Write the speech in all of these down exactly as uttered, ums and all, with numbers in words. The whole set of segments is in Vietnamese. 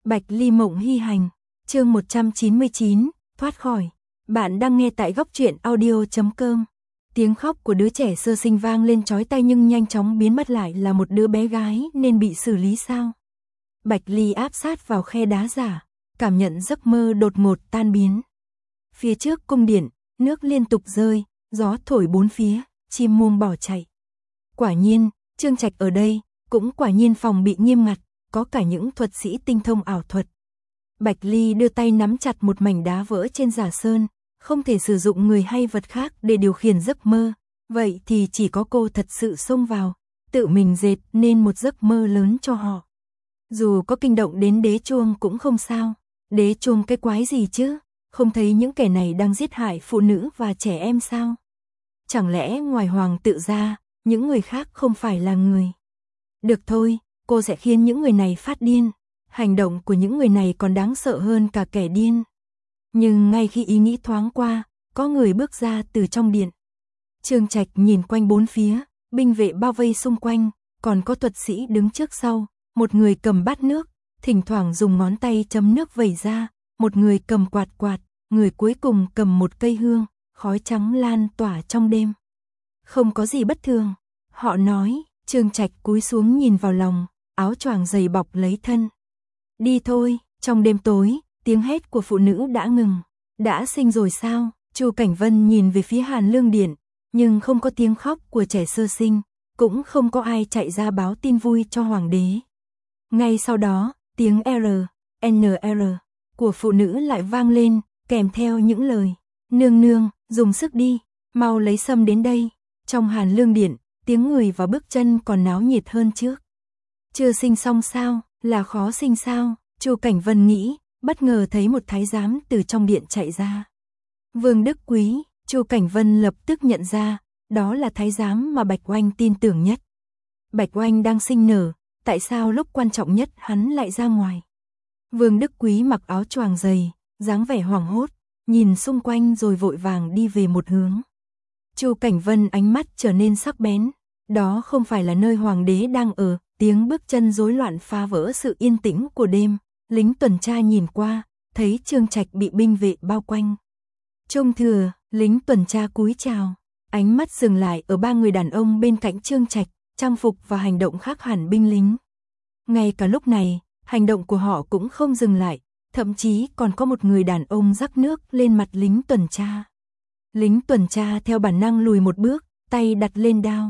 Bạch Ly Mộng Hy Hành, chương một trăm chín mươi chín, thoát khỏi. Bạn đang nghe tại góc truyện audio chấm com. Tiếng khóc của đứa trẻ sơ sinh vang lên chói tai nhưng nhanh chóng biến mất, lại là một đứa bé gái nên bị xử lý sao? Bạch Ly áp sát vào khe đá giả, cảm nhận giấc mơ đột ngột tan biến. Phía trước cung điện, nước liên tục rơi, gió thổi bốn phía, chim muông bỏ chạy. Quả nhiên, Trương Trạch ở đây, cũng quả nhiên phòng bị nghiêm ngặt, có cả những thuật sĩ tinh thông ảo thuật. Bạch Ly đưa tay nắm chặt một mảnh đá vỡ trên giả sơn, không thể sử dụng người hay vật khác để điều khiển giấc mơ, vậy thì chỉ có cô thật sự xông vào, tự mình dệt nên một giấc mơ lớn cho họ. Dù có kinh động đến đế chuông cũng không sao, đế chuông cái quái gì chứ, không thấy những kẻ này đang giết hại phụ nữ và trẻ em sao? Chẳng lẽ ngoài hoàng tự ra, những người khác không phải là người? Được thôi, cô sẽ khiến những người này phát điên. Hành động của những người này còn đáng sợ hơn cả kẻ điên. Nhưng ngay khi ý nghĩ thoáng qua, có người bước ra từ trong điện. Trương Trạch nhìn quanh bốn phía, binh vệ bao vây xung quanh, còn có thuật sĩ đứng trước sau, một người cầm bát nước, thỉnh thoảng dùng ngón tay chấm nước vẩy ra, một người cầm quạt quạt, người cuối cùng cầm một cây hương, khói trắng lan tỏa trong đêm. Không có gì bất thường, họ nói. Trương Trạch cúi xuống nhìn vào lòng, áo choàng dày bọc lấy thân. Đi thôi, trong đêm tối, tiếng hét của phụ nữ đã ngừng. Đã sinh rồi sao? Chu Cảnh Vân nhìn về phía Hàn Lương Điện, nhưng không có tiếng khóc của trẻ sơ sinh, cũng không có ai chạy ra báo tin vui cho hoàng đế. Ngay sau đó, tiếng R, N R của phụ nữ lại vang lên, kèm theo những lời. Nương nương, dùng sức đi, mau lấy sâm đến đây. Trong Hàn Lương Điện, tiếng người và bước chân còn náo nhiệt hơn trước. Chưa sinh xong sao, là khó sinh sao? Chu Cảnh Vân nghĩ, bất ngờ thấy một thái giám từ trong điện chạy ra. Vương Đức Quý, Chu Cảnh Vân lập tức nhận ra, đó là thái giám mà Bạch Oanh tin tưởng nhất. Bạch Oanh đang sinh nở, tại sao lúc quan trọng nhất hắn lại ra ngoài? Vương Đức Quý mặc áo choàng dày, dáng vẻ hoảng hốt, nhìn xung quanh rồi vội vàng đi về một hướng. Chu Cảnh Vân ánh mắt trở nên sắc bén, đó không phải là nơi hoàng đế đang ở, tiếng bước chân rối loạn phá vỡ sự yên tĩnh của đêm, lính tuần tra nhìn qua, thấy Trương Trạch bị binh vệ bao quanh. Trung thừa, lính tuần tra cúi chào, ánh mắt dừng lại ở ba người đàn ông bên cạnh Trương Trạch, trang phục và hành động khác hẳn binh lính. Ngay cả lúc này, hành động của họ cũng không dừng lại, thậm chí còn có một người đàn ông rắc nước lên mặt lính tuần tra. Lính tuần tra theo bản năng lùi một bước, tay đặt lên đao.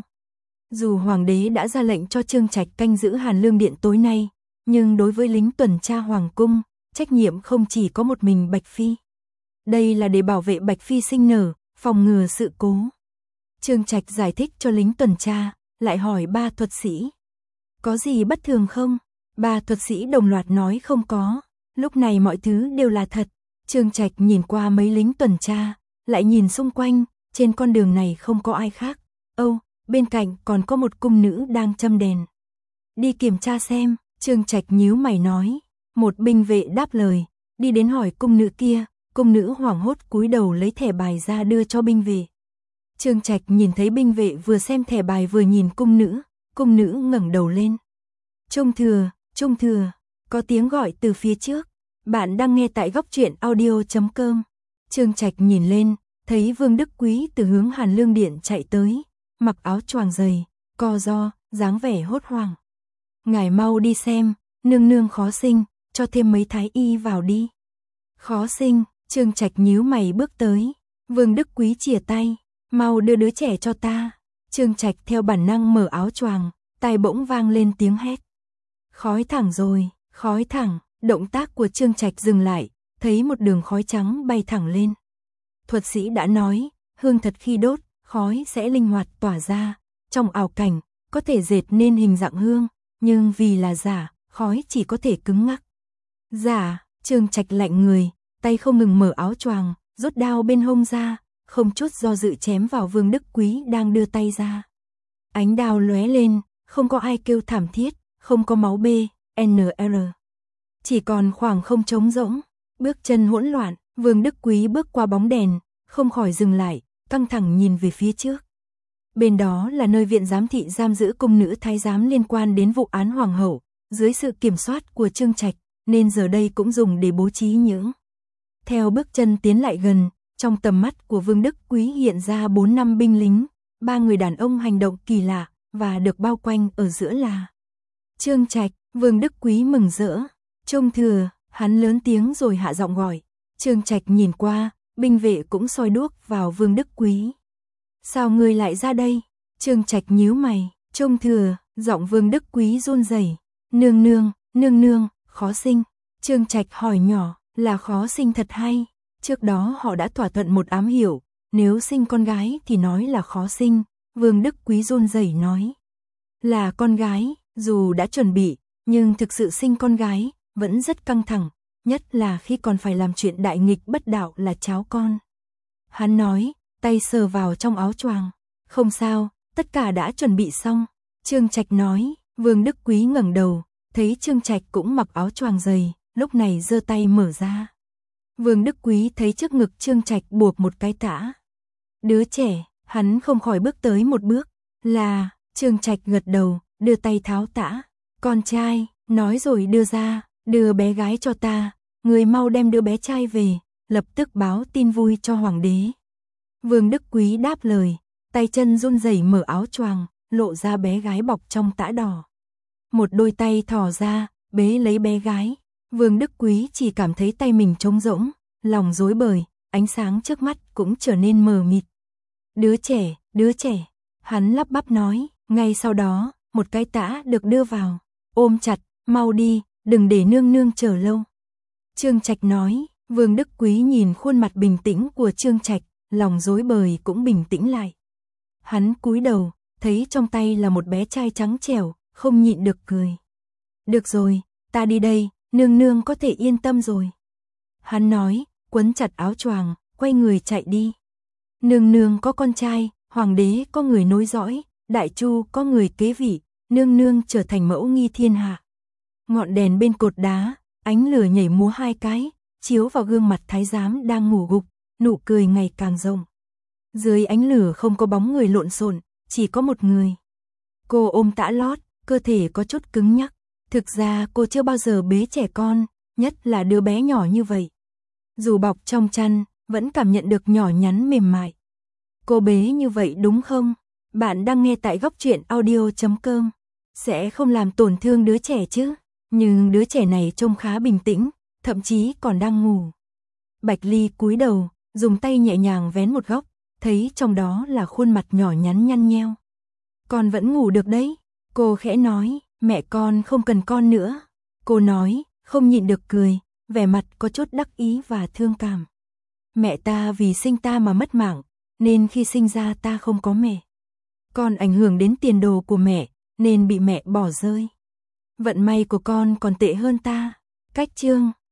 Dù hoàng đế đã ra lệnh cho Trương Trạch canh giữ Hàn Lương Điện tối nay, nhưng đối với lính tuần tra hoàng cung, trách nhiệm không chỉ có một mình Bạch Phi. Đây là để bảo vệ Bạch Phi sinh nở, phòng ngừa sự cố. Trương Trạch giải thích cho lính tuần tra, lại hỏi ba thuật sĩ. Có gì bất thường không? Ba thuật sĩ đồng loạt nói không có, lúc này mọi thứ đều là thật. Trương Trạch nhìn qua mấy lính tuần tra, lại nhìn xung quanh, trên con đường này không có ai khác. Âu, bên cạnh còn có một cung nữ đang châm đèn. Đi kiểm tra xem, Trương Trạch nhíu mày nói. Một binh vệ đáp lời, đi đến hỏi cung nữ kia, cung nữ hoảng hốt cúi đầu lấy thẻ bài ra đưa cho binh vệ. Trương Trạch nhìn thấy binh vệ vừa xem thẻ bài vừa nhìn cung nữ, cung nữ ngẩng đầu lên. Trung thừa, Trung thừa, có tiếng gọi từ phía trước. Bạn đang nghe tại góc truyện audio chấm com. Trương Trạch nhìn lên, thấy Vương Đức Quý từ hướng Hàn Lương Điện chạy tới, mặc áo choàng dày, co ro, dáng vẻ hốt hoảng. Ngài mau đi xem, nương nương khó sinh, cho thêm mấy thái y vào đi. Khó sinh, Trương Trạch nhíu mày bước tới. Vương Đức Quý chìa tay, mau đưa đứa trẻ cho ta. Trương Trạch theo bản năng mở áo choàng, tai bỗng vang lên tiếng hét. Khói thẳng rồi, khói thẳng, động tác của Trương Trạch dừng lại, thấy một đường khói trắng bay thẳng lên. Thuật sĩ đã nói, hương thật khi đốt, khói sẽ linh hoạt tỏa ra, trong ảo cảnh, có thể dệt nên hình dạng hương, nhưng vì là giả, khói chỉ có thể cứng ngắc. Giả, Trương Trạch lạnh người, tay không ngừng mở áo choàng, rút đao bên hông ra, không chút do dự chém vào Vương Đức Quý đang đưa tay ra. Ánh đao lóe lên, không có ai kêu thảm thiết, không có máu B, N R. Chỉ còn khoảng không trống rỗng, bước chân hỗn loạn, Vương Đức Quý bước qua bóng đèn, không khỏi dừng lại, căng thẳng nhìn về phía trước. Bên đó là nơi viện giám thị giam giữ cung nữ thái giám liên quan đến vụ án hoàng hậu, dưới sự kiểm soát của Trương Trạch, nên giờ đây cũng dùng để bố trí những. Theo bước chân tiến lại gần, trong tầm mắt của Vương Đức Quý hiện ra bốn năm binh lính, ba người đàn ông hành động kỳ lạ, và được bao quanh ở giữa là Trương Trạch. Vương Đức Quý mừng rỡ. Trông thừa, hắn lớn tiếng rồi hạ giọng gọi. Trương Trạch nhìn qua, binh vệ cũng soi đuốc vào Vương Đức Quý. Sao ngươi lại ra đây? Trương Trạch nhíu mày. Trông thừa, giọng Vương Đức Quý run rẩy. Nương nương, nương nương, khó sinh. Trương Trạch hỏi nhỏ, là khó sinh thật hay? Trước đó họ đã thỏa thuận một ám hiệu, nếu sinh con gái thì nói là khó sinh. Vương Đức Quý run rẩy nói. Là con gái, dù đã chuẩn bị, nhưng thực sự sinh con gái, vẫn rất căng thẳng, nhất là khi còn phải làm chuyện đại nghịch bất đạo là cháu con. Hắn nói, tay sờ vào trong áo choàng. Không sao, tất cả đã chuẩn bị xong. Trương Trạch nói. Vương Đức Quý ngẩng đầu, thấy Trương Trạch cũng mặc áo choàng dày, lúc này giơ tay mở ra. Vương Đức Quý thấy trước ngực Trương Trạch buộc một cái tã. Đứa trẻ, hắn không khỏi bước tới một bước. Là, Trương Trạch gật đầu, đưa tay tháo tã. Con trai, nói rồi đưa ra, đưa bé gái cho ta, người mau đem đứa bé trai về, lập tức báo tin vui cho hoàng đế. Vương Đức Quý đáp lời, tay chân run rẩy mở áo choàng, lộ ra bé gái bọc trong tã đỏ. Một đôi tay thò ra, bế lấy bé gái. Vương Đức Quý chỉ cảm thấy tay mình trống rỗng, lòng rối bời, ánh sáng trước mắt cũng trở nên mờ mịt. Đứa trẻ, đứa trẻ, hắn lắp bắp nói. Ngay sau đó, một cái tã được đưa vào. Ôm chặt, mau đi, đừng để nương nương chờ lâu. Trương Trạch nói. Vương Đức Quý nhìn khuôn mặt bình tĩnh của Trương Trạch, lòng rối bời cũng bình tĩnh lại. Hắn cúi đầu, thấy trong tay là một bé trai trắng trẻo, không nhịn được cười. Được rồi, ta đi đây, nương nương có thể yên tâm rồi. Hắn nói, quấn chặt áo choàng, quay người chạy đi. Nương nương có con trai, hoàng đế có người nối dõi, đại chu có người kế vị, nương nương trở thành mẫu nghi thiên hạ. Ngọn đèn bên cột đá, ánh lửa nhảy múa hai cái, chiếu vào gương mặt thái giám đang ngủ gục, nụ cười ngày càng rộng. Dưới ánh lửa không có bóng người lộn xộn, chỉ có một người. Cô ôm tã lót, cơ thể có chút cứng nhắc. Thực ra cô chưa bao giờ bế trẻ con, nhất là đứa bé nhỏ như vậy. Dù bọc trong chăn, vẫn cảm nhận được nhỏ nhắn mềm mại. Cô bế như vậy đúng không? Bạn đang nghe tại góc truyện audio chấm com. Sẽ không làm tổn thương đứa trẻ chứ? Nhưng đứa trẻ này trông khá bình tĩnh, thậm chí còn đang ngủ. Bạch Ly cúi đầu, dùng tay nhẹ nhàng vén một góc, thấy trong đó là khuôn mặt nhỏ nhắn nhăn nheo. Con vẫn ngủ được đấy, cô khẽ nói, mẹ con không cần con nữa. Cô nói, không nhịn được cười, vẻ mặt có chút đắc ý và thương cảm. Mẹ ta vì sinh ta mà mất mạng, nên khi sinh ra ta không có mẹ. Con ảnh hưởng đến tiền đồ của mẹ, nên bị mẹ bỏ rơi. Vận may của con còn tệ hơn ta. Cách chương